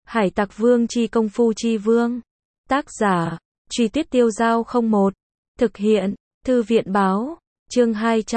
Hải Tặc Vương chi công phu chi vương. Tác giả, Truy Tuyết Tiêu Giao 01. Thực hiện, Thư viện Báo. Chương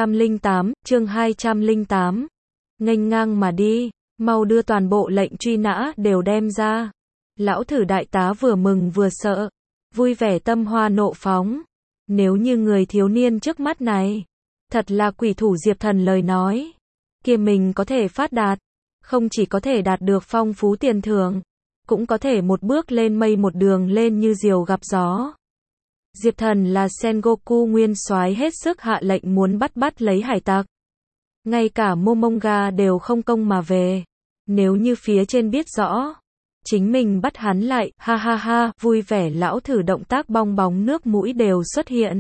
208. Nghênh ngang mà đi, mau đưa toàn bộ lệnh truy nã đều đem ra. Lão thử đại tá vừa mừng vừa sợ, vui vẻ tâm hoa nộ phóng. Nếu như người thiếu niên trước mắt này thật là quỷ thủ Diệp Thần lời nói, kia mình có thể phát đạt, không chỉ có thể đạt được phong phú tiền thưởng, cũng có thể một bước lên mây một đường lên như diều gặp gió. Diệp Thần là Sengoku nguyên soái hết sức hạ lệnh muốn bắt lấy hải tặc. Ngay cả Momonga đều không công mà về. Nếu như phía trên biết rõ chính mình bắt hắn lại, ha ha ha, vui vẻ lão thử động tác bong bóng nước mũi đều xuất hiện.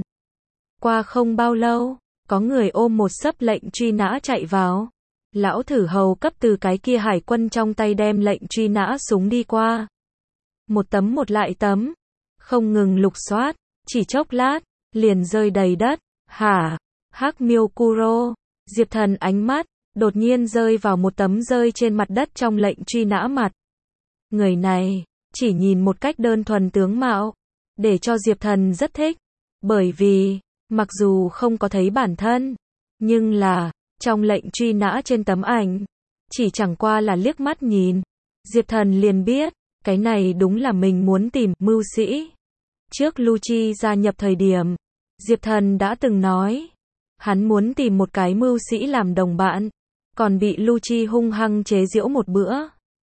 Qua không bao lâu, có người ôm một xấp lệnh truy nã chạy vào. Lão thử hầu cấp từ cái kia hải quân trong tay đem lệnh truy nã súng đi qua. Một tấm một lại tấm, không ngừng lục soát, chỉ chốc lát, liền rơi đầy đất. Hả? Hắc Miêu Kuro. Diệp Thần ánh mắt đột nhiên rơi vào một tấm rơi trên mặt đất trong lệnh truy nã mặt. Người này, chỉ nhìn một cách đơn thuần tướng mạo, để cho Diệp Thần rất thích. Bởi vì, mặc dù không có thấy bản thân, nhưng là, trong lệnh truy nã trên tấm ảnh, chỉ chẳng qua là liếc mắt nhìn, Diệp Thần liền biết, cái này đúng là mình muốn tìm, mưu sĩ. Trước Lucci gia nhập thời điểm, Diệp Thần đã từng nói, hắn muốn tìm một cái mưu sĩ làm đồng bạn, còn bị Lucci hung hăng chế giễu một bữa.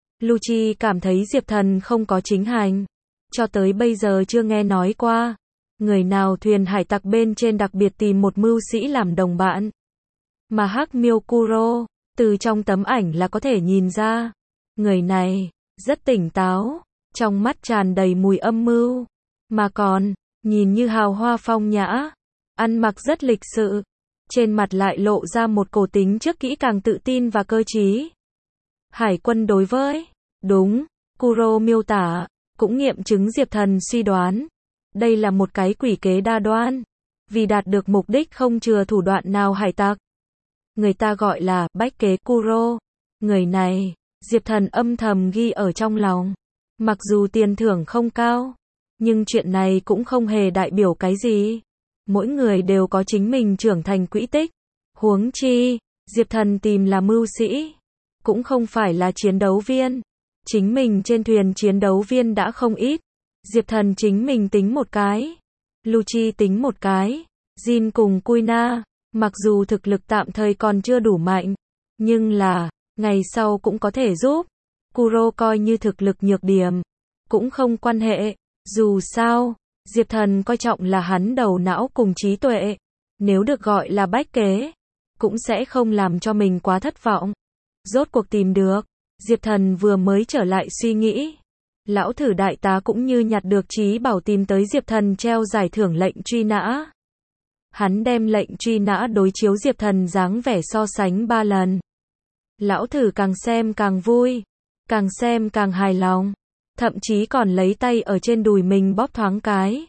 Lucci cảm thấy Diệp Thần không có chính hành, cho tới bây giờ chưa nghe nói qua, người nào thuyền hải tặc bên trên đặc biệt tìm một mưu sĩ làm đồng bạn. Mà Hắc Miêu Kuro, từ trong tấm ảnh là có thể nhìn ra, người này, rất tỉnh táo, trong mắt tràn đầy mùi âm mưu, mà còn, nhìn như hào hoa phong nhã, ăn mặc rất lịch sự, trên mặt lại lộ ra một cổ tính trước kỹ càng tự tin và cơ trí. Hải quân đối với, đúng, Kuro miêu tả, cũng nghiệm chứng Diệp Thần suy đoán. Đây là một cái quỷ kế đa đoan, vì đạt được mục đích không chừa thủ đoạn nào hải tặc. Người ta gọi là bách kế Kuro. Người này, Diệp Thần âm thầm ghi ở trong lòng. Mặc dù tiền thưởng không cao, nhưng chuyện này cũng không hề đại biểu cái gì. Mỗi người đều có chính mình trưởng thành quỹ tích. Huống chi, Diệp Thần tìm là mưu sĩ, cũng không phải là chiến đấu viên. Chính mình trên thuyền chiến đấu viên đã không ít. Diệp Thần chính mình tính một cái, Lucci tính một cái, Jin cùng Kuina, mặc dù thực lực tạm thời còn chưa đủ mạnh, nhưng là, ngày sau cũng có thể giúp. Kuro coi như thực lực nhược điểm, cũng không quan hệ, dù sao, Diệp Thần coi trọng là hắn đầu não cùng trí tuệ, nếu được gọi là bách kế, cũng sẽ không làm cho mình quá thất vọng. Rốt cuộc tìm được, Diệp Thần vừa mới trở lại suy nghĩ. Lão thử đại tá cũng như nhặt được trí bảo tìm tới Diệp Thần treo giải thưởng lệnh truy nã. Hắn đem lệnh truy nã đối chiếu Diệp Thần dáng vẻ so sánh 3 lần. Lão thử càng xem càng vui, càng xem càng hài lòng, thậm chí còn lấy tay ở trên đùi mình bóp thoáng cái.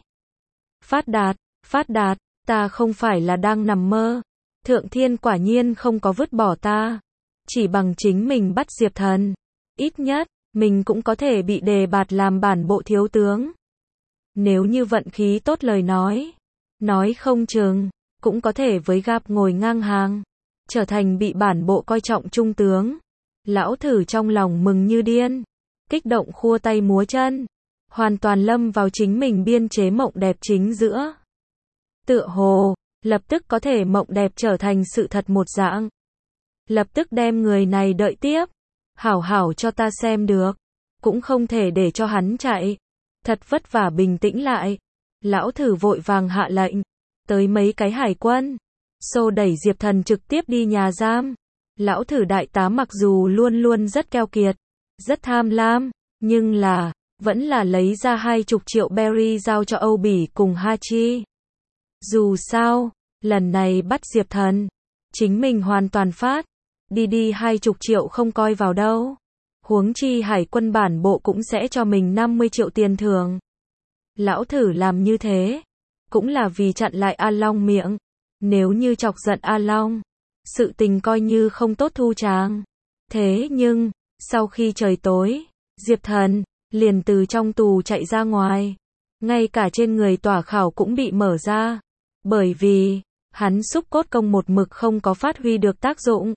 Phát đạt, ta không phải là đang nằm mơ. Thượng thiên quả nhiên không có vứt bỏ ta. Chỉ bằng chính mình bắt Diệp Thần. Ít nhất, mình cũng có thể bị đề bạt làm bản bộ thiếu tướng. Nếu như vận khí tốt lời nói không chừng, cũng có thể với Gap ngồi ngang hàng, trở thành bị bản bộ coi trọng trung tướng. Lão thử trong lòng mừng như điên, kích động khua tay múa chân, hoàn toàn lâm vào chính mình biên chế mộng đẹp chính giữa. Tựa hồ, lập tức có thể mộng đẹp trở thành sự thật một dạng. Lập tức đem người này đợi tiếp. Hảo hảo cho ta xem được, cũng không thể để cho hắn chạy. Thật vất vả bình tĩnh lại. Lão thử vội vàng hạ lệnh, tới mấy cái hải quân, xô đẩy Diệp Thần trực tiếp đi nhà giam. Lão thử đại tá mặc dù luôn luôn rất keo kiệt, rất tham lam, nhưng là, vẫn là lấy ra 20 triệu berry giao cho Âu Bỉ cùng Hachi. Dù sao, lần này bắt Diệp Thần, chính mình hoàn toàn phát. Đi 20 triệu không coi vào đâu. Huống chi hải quân bản bộ cũng sẽ cho mình 50 triệu tiền thưởng. Lão thử làm như thế, cũng là vì chặn lại A Long miệng. Nếu như chọc giận A Long, sự tình coi như không tốt thu tràng. Thế nhưng, sau khi trời tối, Diệp Thần liền từ trong tù chạy ra ngoài. Ngay cả trên người tỏa khảo cũng bị mở ra. Bởi vì, hắn xúc cốt công một mực không có phát huy được tác dụng.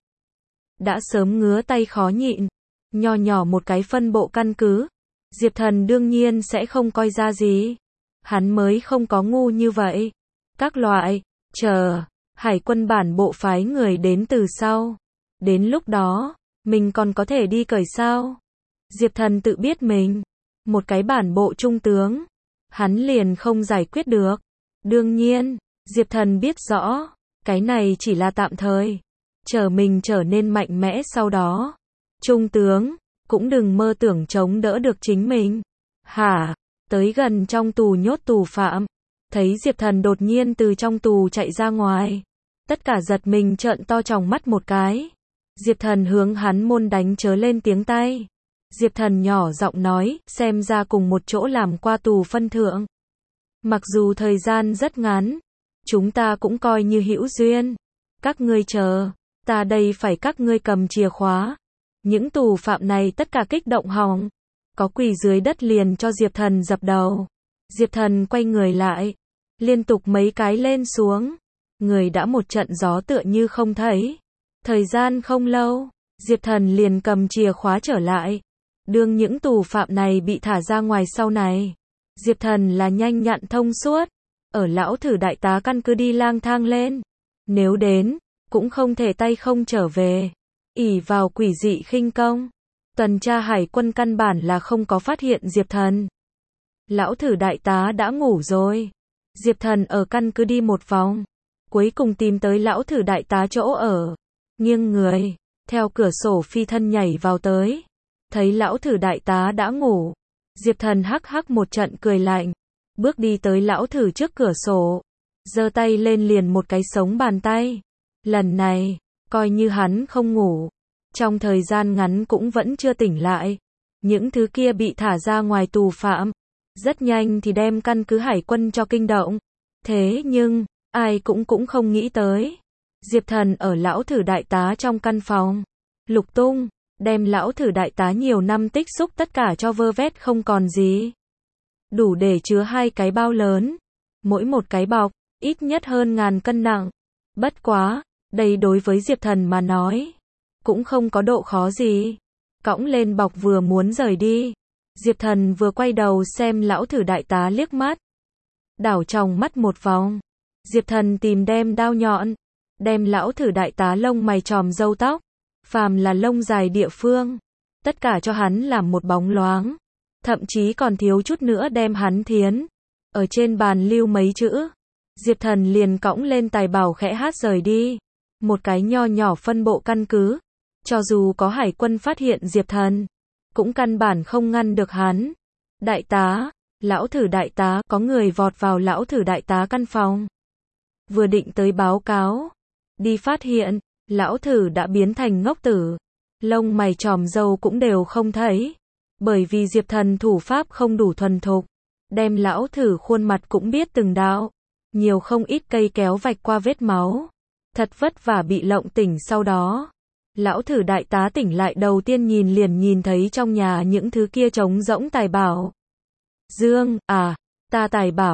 Đã sớm ngứa tay khó nhịn. Nho nhỏ một cái phân bộ căn cứ. Diệp Thần đương nhiên sẽ không coi ra gì. Hắn mới không có ngu như vậy. Các loại, chờ, hải quân bản bộ phái người đến từ sau. Đến lúc đó, mình còn có thể đi cởi sao? Diệp Thần tự biết mình, một cái bản bộ trung tướng, hắn liền không giải quyết được. Đương nhiên, Diệp Thần biết rõ, cái này chỉ là tạm thời. Chờ mình trở nên mạnh mẽ sau đó. Trung tướng, cũng đừng mơ tưởng chống đỡ được chính mình. Hả? Tới gần trong tù nhốt tù phạm. Thấy Diệp Thần đột nhiên từ trong tù chạy ra ngoài. Tất cả giật mình trợn to tròng mắt một cái. Diệp Thần hướng hắn môn đánh chớ lên tiếng tay. Diệp Thần nhỏ giọng nói, xem ra cùng một chỗ làm qua tù phân thượng. Mặc dù thời gian rất ngắn, chúng ta cũng coi như hữu duyên. Các ngươi chờ, ta đây phải các ngươi cầm chìa khóa. Những tù phạm này tất cả kích động hỏng. Có quỳ dưới đất liền cho Diệp Thần dập đầu. Diệp Thần quay người lại. Liên tục mấy cái lên xuống. Người đã một trận gió tựa như không thấy. Thời gian không lâu, Diệp Thần liền cầm chìa khóa trở lại. Đương những tù phạm này bị thả ra ngoài sau này. Diệp Thần là nhanh nhặn thông suốt. Ở lão thử đại tá căn cứ đi lang thang lên. Nếu đến, cũng không thể tay không trở về. Ỷ vào quỷ dị khinh công. Tuần tra hải quân căn bản là không có phát hiện Diệp Thần. Lão thử đại tá đã ngủ rồi. Diệp Thần ở căn cứ đi một vòng. Cuối cùng tìm tới lão thử đại tá chỗ ở. Nghiêng người, theo cửa sổ phi thân nhảy vào tới. Thấy lão thử đại tá đã ngủ. Diệp Thần hắc hắc một trận cười lạnh. Bước đi tới lão thử trước cửa sổ. Giơ tay lên liền một cái sống bàn tay. Lần này, coi như hắn không ngủ. Trong thời gian ngắn cũng vẫn chưa tỉnh lại. Những thứ kia bị thả ra ngoài tù phạm. Rất nhanh thì đem căn cứ hải quân cho kinh động. Thế nhưng, ai cũng không nghĩ tới. Diệp Thần ở lão thử đại tá trong căn phòng. Lục tung, đem lão thử đại tá nhiều năm tích xúc tất cả cho vơ vét không còn gì. Đủ để chứa 2 cái bao lớn. Mỗi một cái bọc, ít nhất hơn 1000 cân nặng. Bất quá, đây đối với Diệp Thần mà nói. Cũng không có độ khó gì. Cõng lên bọc vừa muốn rời đi. Diệp Thần vừa quay đầu xem lão thử đại tá liếc mắt. Đảo tròng mắt một vòng. Diệp Thần tìm đem đao nhọn. Đem lão thử đại tá lông mày tròm râu tóc. Phàm là lông dài địa phương. Tất cả cho hắn làm một bóng loáng. Thậm chí còn thiếu chút nữa đem hắn thiến. Ở trên bàn lưu mấy chữ. Diệp Thần liền cõng lên tài bảo khẽ hát rời đi. Một cái nho nhỏ phân bộ căn cứ. Cho dù có hải quân phát hiện Diệp Thần. Cũng căn bản không ngăn được hắn. Đại tá, lão thử đại tá, có người vọt vào lão thử đại tá căn phòng. Vừa định tới báo cáo. Đi phát hiện, lão thử đã biến thành ngốc tử. Lông mày tròm râu cũng đều không thấy. Bởi vì Diệp Thần thủ pháp không đủ thuần thục. Đem lão thử khuôn mặt cũng biết từng đạo. Nhiều không ít cây kéo vạch qua vết máu. Thật vất vả bị lộng tỉnh sau đó. Lão thử đại tá tỉnh lại đầu tiên liền nhìn thấy trong nhà những thứ kia trống rỗng tài bảo. Dương, à, ta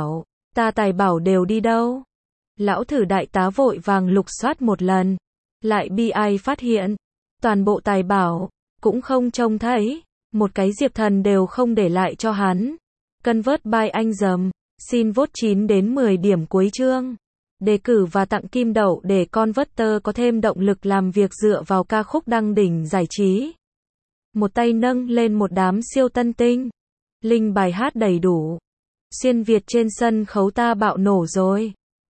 tài bảo đều đi đâu? Lão thử đại tá vội vàng lục soát một lần. Lại bi ai phát hiện. Toàn bộ tài bảo, cũng không trông thấy. Một cái Diệp Thần đều không để lại cho hắn. Convert by anh dầm. Xin vote 9 đến 10 điểm cuối chương. Đề cử và tặng kim đậu để Converter có thêm động lực làm việc dựa vào ca khúc đăng đỉnh giải trí. Một tay nâng lên một đám siêu tân tinh. Link bài hát đầy đủ. Xuyên Việt trên sân khấu ta bạo nổ rồi.